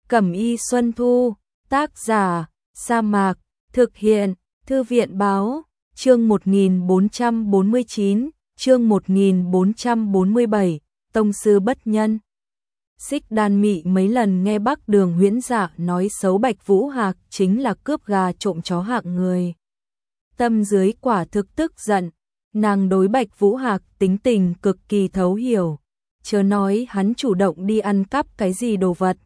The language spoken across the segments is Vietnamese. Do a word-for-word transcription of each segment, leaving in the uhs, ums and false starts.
Cẩm y Xuân Thu, tác giả, Sa Mạc, thực hiện, Thư viện báo, chương một nghìn bốn trăm bốn mươi chín, chương một nghìn bốn trăm bốn mươi bảy, Tông sư bất nhân. Xích Đan Mị mấy lần nghe Bắc Đường Huyễn Dạ nói xấu Bạch Vũ Hạc chính là cướp gà trộm chó hạng người. Tâm dưới quả thực tức giận, nàng đối Bạch Vũ Hạc tính tình cực kỳ thấu hiểu, chớ nói hắn chủ động đi ăn cắp cái gì đồ vật.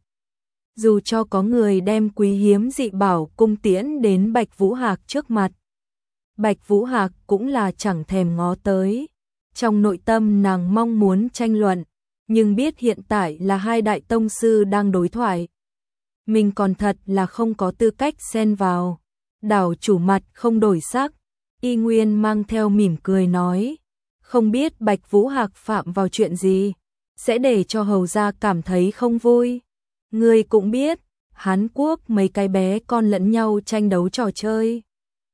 Dù cho có người đem quý hiếm dị bảo cung tiễn đến Bạch Vũ Hạc trước mặt, Bạch Vũ Hạc cũng là chẳng thèm ngó tới. Trong nội tâm nàng mong muốn tranh luận, nhưng biết hiện tại là hai đại tông sư đang đối thoại. Mình còn thật là không có tư cách xen vào. Đảo chủ mặt không đổi sắc, y nguyên mang theo mỉm cười nói, không biết Bạch Vũ Hạc phạm vào chuyện gì, sẽ để cho hầu gia cảm thấy không vui. Ngươi cũng biết, Hán Quốc mấy cái bé con lẫn nhau tranh đấu trò chơi.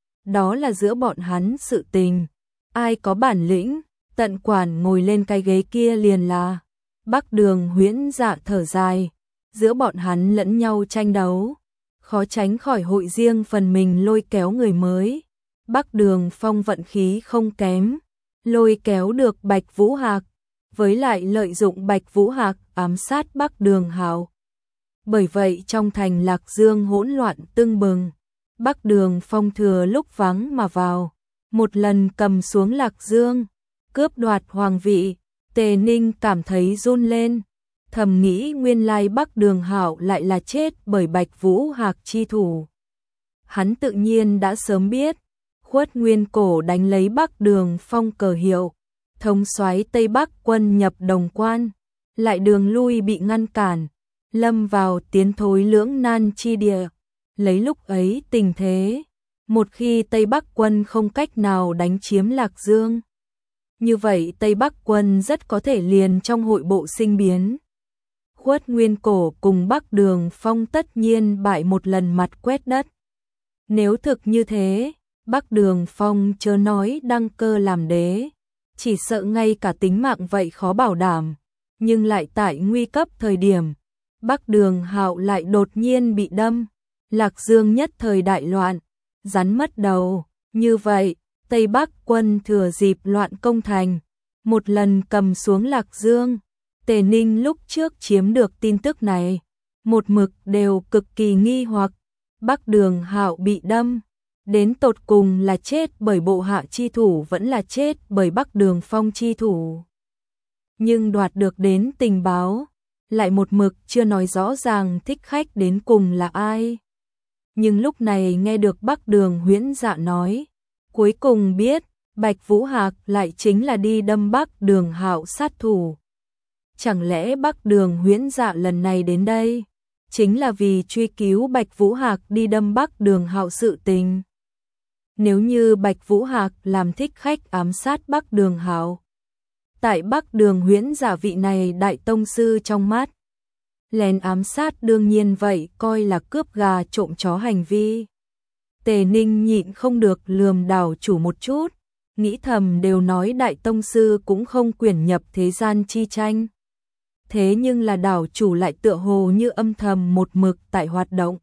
Đó là giữa bọn hắn sự tình, ai có bản lĩnh, tận quản ngồi lên cái ghế kia liền là. Bắc Đường Huyễn Dạ thở dài, giữa bọn hắn lẫn nhau tranh đấu, khó tránh khỏi hội riêng phần mình lôi kéo người mới. Bắc Đường Phong vận khí không kém, lôi kéo được Bạch Vũ Hạc, với lại lợi dụng Bạch Vũ Hạc ám sát Bắc Đường Hạo. Bởi vậy trong thành Lạc Dương hỗn loạn tưng bừng, Bắc Đường Phong thừa lúc vắng mà vào, một lần cầm xuống Lạc Dương, cướp đoạt hoàng vị. Tề Ninh cảm thấy run lên, thầm nghĩ nguyên lai Bắc Đường Hạo lại là chết bởi Bạch Vũ Hạc chi thủ. Hắn tự nhiên đã sớm biết, Khuất Nguyên Cổ đánh lấy Bắc Đường Phong cờ hiệu, thống soái Tây Bắc quân nhập Đồng Quan, lại đường lui bị ngăn cản, lâm vào tiến thối lưỡng nan chi địa. Lấy lúc ấy tình thế, một khi Tây Bắc quân không cách nào đánh chiếm Lạc Dương, như vậy Tây Bắc quân rất có thể liền trong hội bộ sinh biến. Khuất Nguyên Cổ cùng Bắc Đường Phong tất nhiên bại một lần mặt quét đất. Nếu thực như thế, Bắc Đường Phong chớ nói đăng cơ làm đế, chỉ sợ ngay cả tính mạng vậy khó bảo đảm. Nhưng lại tại nguy cấp thời điểm, Bắc Đường Hạo lại đột nhiên bị đâm, Lạc Dương nhất thời đại loạn, rắn mất đầu. Như vậy, Tây Bắc quân thừa dịp loạn công thành, một lần cầm xuống Lạc Dương. Tề Ninh lúc trước chiếm được tin tức này, một mực đều cực kỳ nghi hoặc, Bắc Đường Hạo bị đâm, đến tột cùng là chết bởi bộ hạ chi thủ vẫn là chết bởi Bắc Đường Phong chi thủ. Nhưng đoạt được đến tình báo, lại một mực chưa nói rõ ràng thích khách đến cùng là ai. Nhưng lúc này nghe được Bắc Đường Huyễn Dạ nói, cuối cùng biết, Bạch Vũ Hạc lại chính là đi đâm Bắc Đường Hạo sát thủ. Chẳng lẽ Bắc Đường Huyễn Dạ lần này đến đây, chính là vì truy cứu Bạch Vũ Hạc đi đâm Bắc Đường Hạo sự tình? Nếu như Bạch Vũ Hạc làm thích khách ám sát Bắc Đường Hạo, tại Bắc Đường Huyễn Dạ vị này đại tông sư trong mắt, lén ám sát đương nhiên vậy coi là cướp gà trộm chó hành vi. Tề Ninh nhịn không được lườm đảo chủ một chút, nghĩ thầm đều nói đại tông sư cũng không quyển nhập thế gian chi tranh. Thế nhưng là đảo chủ lại tựa hồ như âm thầm một mực tại hoạt động.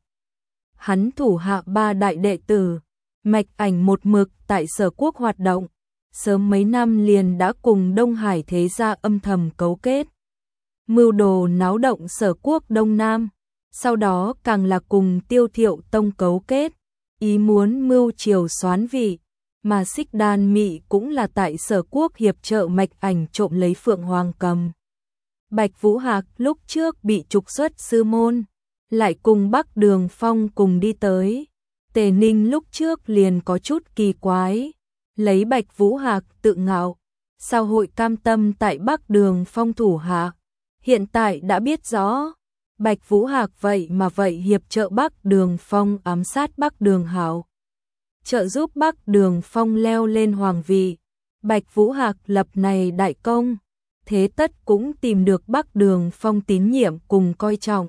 Hắn thủ hạ ba đại đệ tử, Mạch Ảnh một mực tại Sở Quốc hoạt động, sớm mấy năm liền đã cùng Đông Hải thế gia âm thầm cấu kết, mưu đồ náo động Sở Quốc Đông Nam, sau đó càng là cùng Tiêu Thiệu Tông cấu kết, ý muốn mưu triều soán vị, mà Xích Đan Mị cũng là tại Sở Quốc hiệp trợ Mạch Ảnh trộm lấy Phượng Hoàng cầm. Bạch Vũ Hạc lúc trước bị trục xuất sư môn, lại cùng Bắc Đường Phong cùng đi tới. Tề Ninh lúc trước liền có chút kỳ quái, lấy Bạch Vũ Hạc tự ngạo, sao hội cam tâm tại Bắc Đường Phong thủ hạ. Hiện tại đã biết rõ, Bạch Vũ Hạc vậy mà vậy hiệp trợ Bắc Đường Phong ám sát Bắc Đường Hạo, trợ giúp Bắc Đường Phong leo lên hoàng vị. Bạch Vũ Hạc lập này đại công, thế tất cũng tìm được Bắc Đường Phong tín nhiệm cùng coi trọng.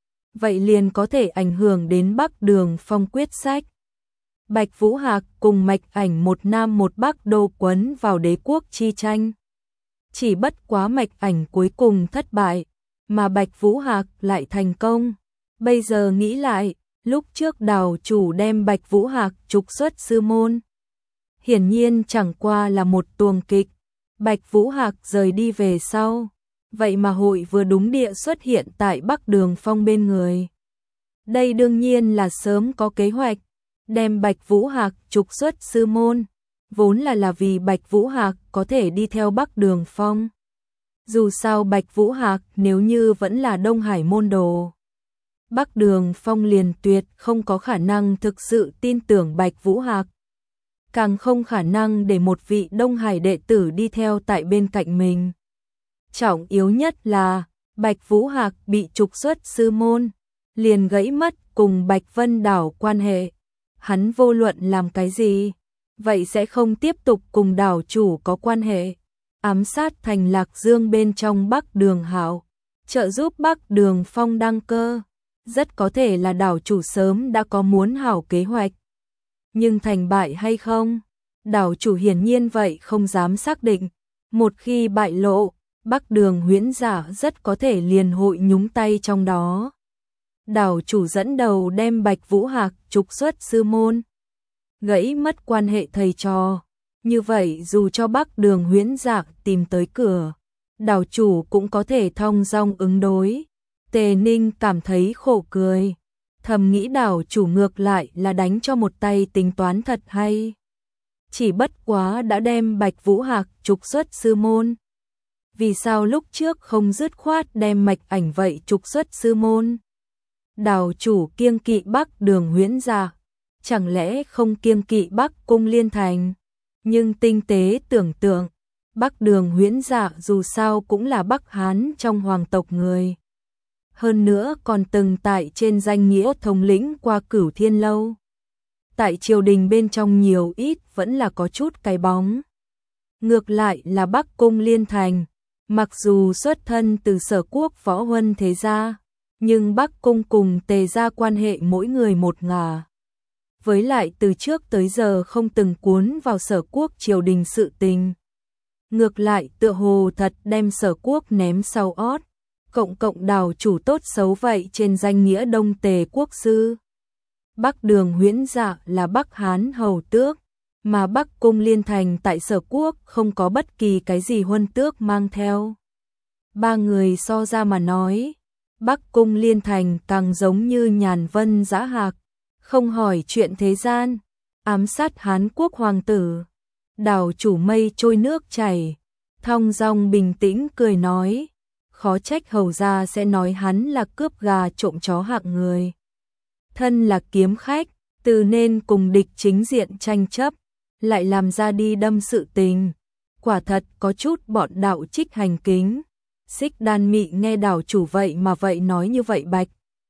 Vậy liền có thể ảnh hưởng đến Bắc Đường Phong quyết sách. Bạch Vũ Hạc cùng Mạch Ảnh một nam một bắc đô quấn vào đế quốc chi tranh. Chỉ bất quá Mạch Ảnh cuối cùng thất bại, mà Bạch Vũ Hạc lại thành công. Bây giờ nghĩ lại, lúc trước đảo chủ đem Bạch Vũ Hạc trục xuất sư môn, hiển nhiên chẳng qua là một tuồng kịch. Bạch Vũ Hạc rời đi về sau, vậy mà hội vừa đúng địa xuất hiện tại Bắc Đường Phong bên người. Đây đương nhiên là sớm có kế hoạch, đem Bạch Vũ Hạc trục xuất sư môn, vốn là là vì Bạch Vũ Hạc có thể đi theo Bắc Đường Phong. Dù sao Bạch Vũ Hạc nếu như vẫn là Đông Hải môn đồ, Bắc Đường Phong liền tuyệt không có khả năng thực sự tin tưởng Bạch Vũ Hạc. Càng không khả năng để một vị Đông Hải đệ tử đi theo tại bên cạnh mình. Trọng yếu nhất là, Bạch Vũ Hạc bị trục xuất sư môn, liền gãy mất cùng Bạch Vân đảo quan hệ. Hắn vô luận làm cái gì, vậy sẽ không tiếp tục cùng đảo chủ có quan hệ. Ám sát thành Lạc Dương bên trong Bắc Đường Hạo, trợ giúp Bắc Đường Phong đăng cơ. Rất có thể là đảo chủ sớm đã có muốn hảo kế hoạch. Nhưng thành bại hay không? Đảo chủ hiển nhiên vậy không dám xác định. Một khi bại lộ, Bắc Đường Huyễn Giả rất có thể liền hội nhúng tay trong đó. Đảo chủ dẫn đầu đem Bạch Vũ Hạc trục xuất sư môn, gãy mất quan hệ thầy trò. Như vậy dù cho Bắc Đường Huyễn Giả tìm tới cửa, đảo chủ cũng có thể thong dong ứng đối. Tề Ninh cảm thấy khổ cười, thầm nghĩ đảo chủ ngược lại là đánh cho một tay tính toán thật hay. Chỉ bất quá đã đem Bạch Vũ Hạc trục xuất sư môn, vì sao lúc trước không dứt khoát đem Mạch Ảnh vậy trục xuất sư môn? Đảo chủ kiêng kỵ Bắc Đường Huyễn Giả, chẳng lẽ không kiêng kỵ Bắc Cung Liên Thành? Nhưng tinh tế tưởng tượng, Bắc Đường Huyễn Giả dù sao cũng là Bắc Hán trong hoàng tộc người. Hơn nữa còn từng tại trên danh nghĩa thống lĩnh qua Cửu Thiên Lâu. Tại triều đình bên trong nhiều ít vẫn là có chút cái bóng. Ngược lại là Bắc Cung Liên Thành, mặc dù xuất thân từ Sở Quốc võ huân thế gia, nhưng Bắc Cung cùng Tề gia quan hệ mỗi người một ngả. Với lại từ trước tới giờ không từng cuốn vào Sở Quốc triều đình sự tình. Ngược lại tựa hồ thật đem Sở Quốc ném sau ót. Cộng cộng đảo chủ tốt xấu vậy trên danh nghĩa Đông Tề quốc sư. Bắc Đường Huyễn Giả là Bắc Hán hầu tước, mà Bắc Cung Liên Thành tại Sở Quốc không có bất kỳ cái gì huân tước mang theo. Ba người so ra mà nói, Bắc Cung Liên Thành càng giống như Nhàn Vân Dã Hạc, không hỏi chuyện thế gian, ám sát Hán quốc hoàng tử. Đảo chủ mây trôi nước chảy, thong dong bình tĩnh cười nói, khó trách hầu gia sẽ nói hắn là cướp gà trộm chó hạng người. Thân là kiếm khách, từ nên cùng địch chính diện tranh chấp, lại làm ra đi đâm sự tình. Quả thật có chút bọn đạo trích hành kính. Xích Đan Mị nghe đảo chủ vậy mà vậy nói như vậy Bạch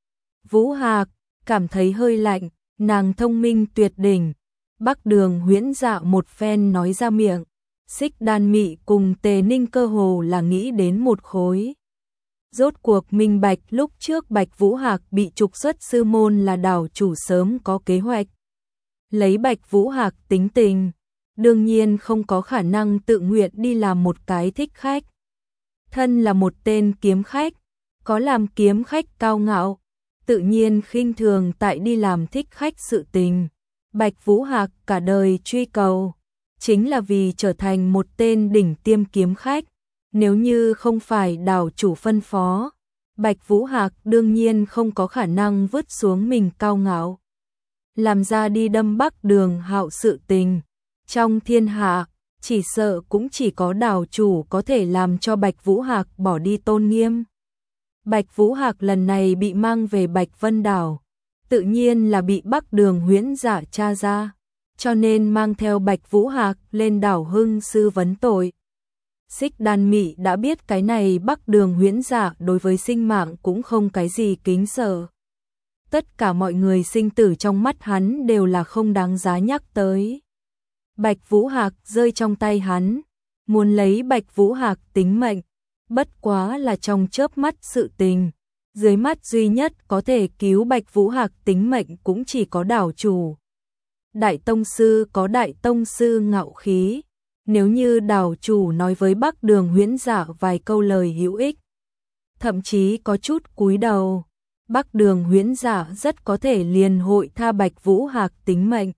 Vũ Hạc cảm thấy hơi lạnh, nàng thông minh tuyệt đỉnh. Bắc Đường Huyễn Dạ một phen nói ra miệng, Xích Đan Mị cùng Tề Ninh cơ hồ là nghĩ đến một khối. Rốt cuộc minh bạch lúc trước Bạch Vũ Hạc bị trục xuất sư môn là đảo chủ sớm có kế hoạch. Lấy Bạch Vũ Hạc tính tình, đương nhiên không có khả năng tự nguyện đi làm một cái thích khách. Thân là một tên kiếm khách, có làm kiếm khách cao ngạo, tự nhiên khinh thường tại đi làm thích khách sự tình. Bạch Vũ Hạc cả đời truy cầu, chính là vì trở thành một tên đỉnh tiêm kiếm khách. Nếu như không phải đảo chủ phân phó, Bạch Vũ Hạc đương nhiên không có khả năng vứt xuống mình cao ngạo. Làm ra đi đâm Bắc Đường Hạo sự tình. Trong thiên hạ, chỉ sợ cũng chỉ có đảo chủ có thể làm cho Bạch Vũ Hạc bỏ đi tôn nghiêm. Bạch Vũ Hạc lần này bị mang về Bạch Vân đảo, tự nhiên là bị Bắc Đường Huyễn Dạ tra ra, cho nên mang theo Bạch Vũ Hạc lên đảo Hưng Sư vấn tội. Xích Đan Mị đã biết cái này Bắc Đường Huyễn Dạ đối với sinh mạng cũng không cái gì kính sợ. Tất cả mọi người sinh tử trong mắt hắn đều là không đáng giá nhắc tới. Bạch Vũ Hạc rơi trong tay hắn, muốn lấy Bạch Vũ Hạc tính mệnh, bất quá là trong chớp mắt sự tình. Dưới mắt duy nhất có thể cứu Bạch Vũ Hạc tính mệnh cũng chỉ có đảo chủ. Đại tông sư có đại tông sư ngạo khí. Nếu như đảo chủ nói với Bắc Đường Huyễn Dạ vài câu lời hữu ích, thậm chí có chút cúi đầu, Bắc Đường Huyễn Dạ rất có thể liền hội tha Bạch Vũ Hạc tính mệnh.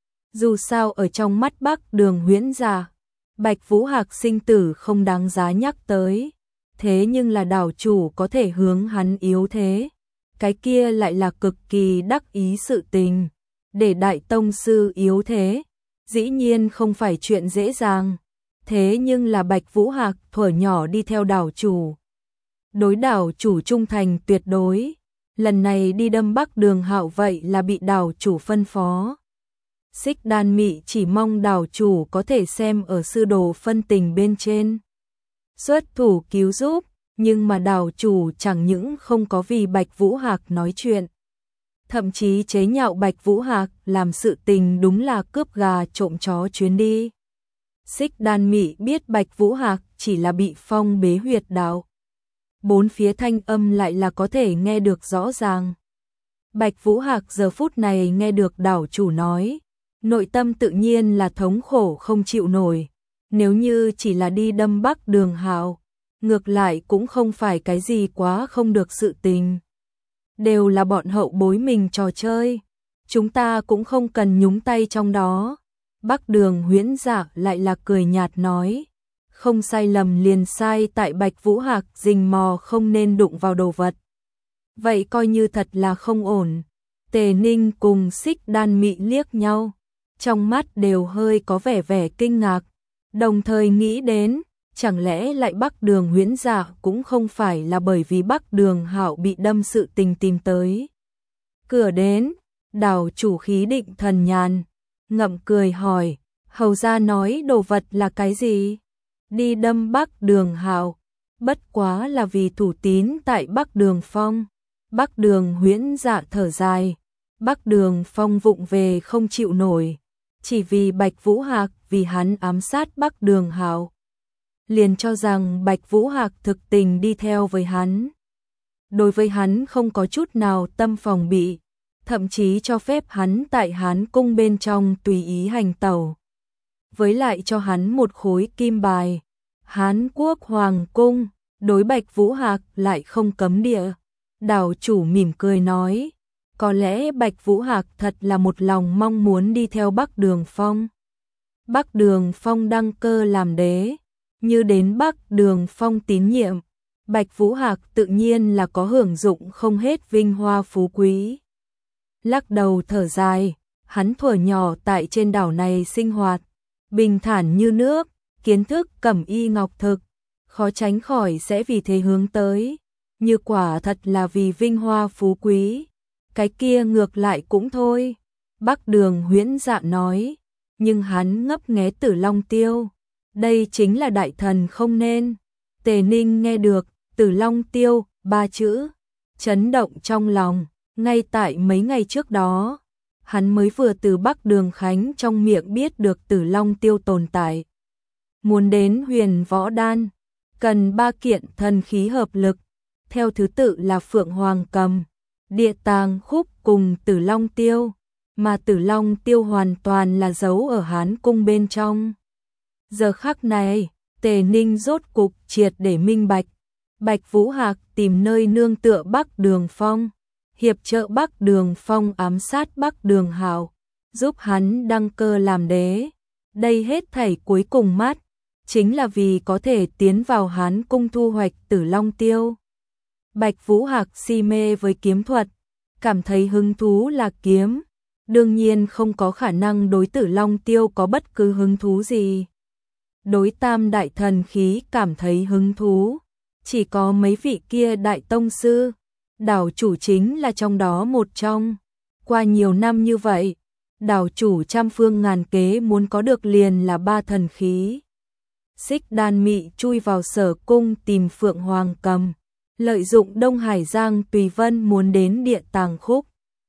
Dù sao ở trong mắt Bắc Đường Huyễn Dạ, Bạch Vũ Hạc sinh tử không đáng giá nhắc tới, thế nhưng là đảo chủ có thể hướng hắn yếu thế, cái kia lại là cực kỳ đắc ý sự tình, để đại tông sư yếu thế, dĩ nhiên không phải chuyện dễ dàng, thế nhưng là Bạch Vũ Hạc thuở nhỏ đi theo đảo chủ, đối đảo chủ trung thành tuyệt đối, lần này đi đâm Bắc Đường Hạo vậy là bị đảo chủ phân phó. Xích Đan Mị chỉ mong đảo chủ có thể xem ở sư đồ phân tình bên trên, xuất thủ cứu giúp, nhưng mà đảo chủ chẳng những không có vì Bạch Vũ Hạc nói chuyện, thậm chí chế nhạo Bạch Vũ Hạc làm sự tình đúng là cướp gà trộm chó chuyến đi. Xích Đan Mị biết Bạch Vũ Hạc chỉ là bị phong bế huyệt đạo, bốn phía thanh âm lại là có thể nghe được rõ ràng. Bạch Vũ Hạc giờ phút này nghe được đảo chủ nói, nội tâm tự nhiên là thống khổ không chịu nổi, nếu như chỉ là đi đâm Bắc Đường Hạo, ngược lại cũng không phải cái gì quá không được sự tình. Đều là bọn hậu bối mình trò chơi, chúng ta cũng không cần nhúng tay trong đó. Bắc Đường Huyễn Dạ lại là cười nhạt nói, không sai lầm liền sai tại Bạch Vũ Hạc rình mò không nên đụng vào đồ vật. Vậy coi như thật là không ổn. Tề Ninh cùng Xích Đan Mị liếc nhau, trong mắt đều hơi có vẻ vẻ kinh ngạc, đồng thời nghĩ đến, chẳng lẽ lại Bắc Đường Huyễn Dạ cũng không phải là bởi vì Bắc Đường Hạo bị đâm sự tình tìm tới. Cửa đến, đảo chủ khí định thần nhàn, ngậm cười hỏi, hầu ra nói đồ vật là cái gì? Đi đâm Bắc Đường Hạo, bất quá là vì thủ tín tại Bắc Đường Phong. Bắc Đường Huyễn Dạ thở dài, Bắc Đường Phong vụng về không chịu nổi, chỉ vì Bạch Vũ Hạc vì hắn ám sát Bắc Đường Hạo, liền cho rằng Bạch Vũ Hạc thực tình đi theo với hắn. Đối với hắn không có chút nào tâm phòng bị, thậm chí cho phép hắn tại Hán cung bên trong tùy ý hành tẩu. Với lại cho hắn một khối kim bài, Hán Quốc Hoàng cung, đối Bạch Vũ Hạc lại không cấm địa. Đảo chủ mỉm cười nói, có lẽ Bạch Vũ Hạc thật là một lòng mong muốn đi theo Bắc Đường Phong. Bắc Đường Phong đăng cơ làm đế, như đến Bắc Đường Phong tín nhiệm, Bạch Vũ Hạc tự nhiên là có hưởng dụng không hết vinh hoa phú quý. Lắc đầu thở dài, hắn thuở nhỏ tại trên đảo này sinh hoạt, bình thản như nước, kiến thức cẩm y ngọc thực, khó tránh khỏi sẽ vì thế hướng tới, như quả thật là vì vinh hoa phú quý, cái kia ngược lại cũng thôi. Bắc Đường Huyễn Dạ nói, nhưng hắn ngấp nghé Tử Long Tiêu, đây chính là đại thần không nên. Tề Ninh nghe được Tử Long Tiêu ba chữ, chấn động trong lòng, ngay tại mấy ngày trước đó, hắn mới vừa từ Bắc Đường Khánh trong miệng biết được Tử Long Tiêu tồn tại. Muốn đến Huyền Võ Đan, cần ba kiện thần khí hợp lực, theo thứ tự là Phượng Hoàng Cầm, Địa Tàng Khúc cùng Tử Long Tiêu, mà Tử Long Tiêu hoàn toàn là giấu ở Hán cung bên trong. Giờ khắc này, Tề Ninh rốt cục triệt để minh bạch, Bạch Vũ Hạc tìm nơi nương tựa Bắc Đường Phong, hiệp trợ Bắc Đường Phong ám sát Bắc Đường Hạo, giúp hắn đăng cơ làm đế. Đây hết thảy cuối cùng mắt, chính là vì có thể tiến vào Hán cung thu hoạch Tử Long Tiêu. Bạch Vũ Hạc si mê với kiếm thuật, cảm thấy hứng thú là kiếm, đương nhiên không có khả năng đối Tử Long Tiêu có bất cứ hứng thú gì. Đối tam đại thần khí cảm thấy hứng thú, chỉ có mấy vị kia đại tông sư, đảo chủ chính là trong đó một trong. Qua nhiều năm như vậy, đảo chủ trăm phương ngàn kế muốn có được liền là ba thần khí. Xích Đan Mị chui vào Sở cung tìm Phượng Hoàng Cầm, lợi dụng Đông Hải Giang Tùy Vân muốn đến Địa Tàng Khúc.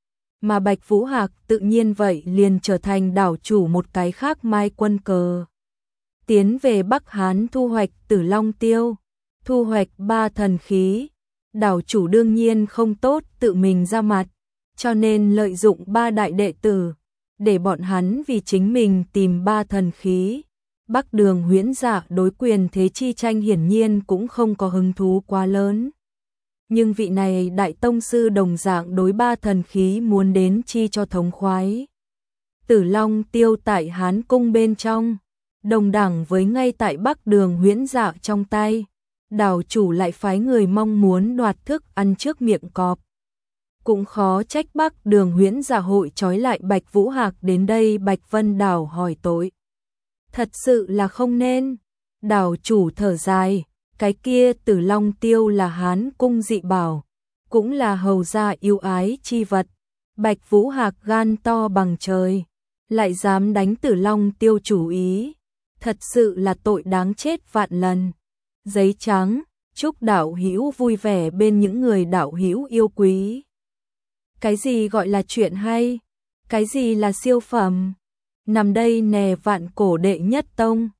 Mà Bạch Vũ Hạc tự nhiên vậy liền trở thành đảo chủ một cái khác mai quân cờ. Tiến về Bắc Hán thu hoạch Tử Long Tiêu, thu hoạch ba thần khí, đảo chủ đương nhiên không tốt tự mình ra mặt, cho nên lợi dụng ba đại đệ tử, để bọn hắn vì chính mình tìm ba thần khí. Bắc Đường Huyễn Dạ đối quyền thế chi tranh hiển nhiên cũng không có hứng thú quá lớn. Nhưng vị này đại tông sư đồng dạng đối ba thần khí muốn đến chi cho thống khoái. Tử Long Tiêu tại Hán cung bên trong, đồng đẳng với ngay tại Bắc Đường Huyễn Dạ trong tay, đảo chủ lại phái người mong muốn đoạt thức ăn trước miệng cọp. Cũng khó trách Bắc Đường Huyễn Dạ hội trói lại Bạch Vũ Hạc đến đây Bạch Vân đảo hỏi tội. Thật sự là không nên. Đảo chủ thở dài, cái kia Tử Long Tiêu là Hán cung dị bảo, cũng là hầu gia yêu ái chi vật. Bạch Vũ Hạc gan to bằng trời, lại dám đánh Tử Long Tiêu chủ ý, thật sự là tội đáng chết vạn lần. Giấy trắng, chúc đạo hữu vui vẻ bên những người đạo hữu yêu quý. Cái gì gọi là chuyện hay? Cái gì là siêu phẩm? Nằm đây nè vạn cổ đệ nhất tông.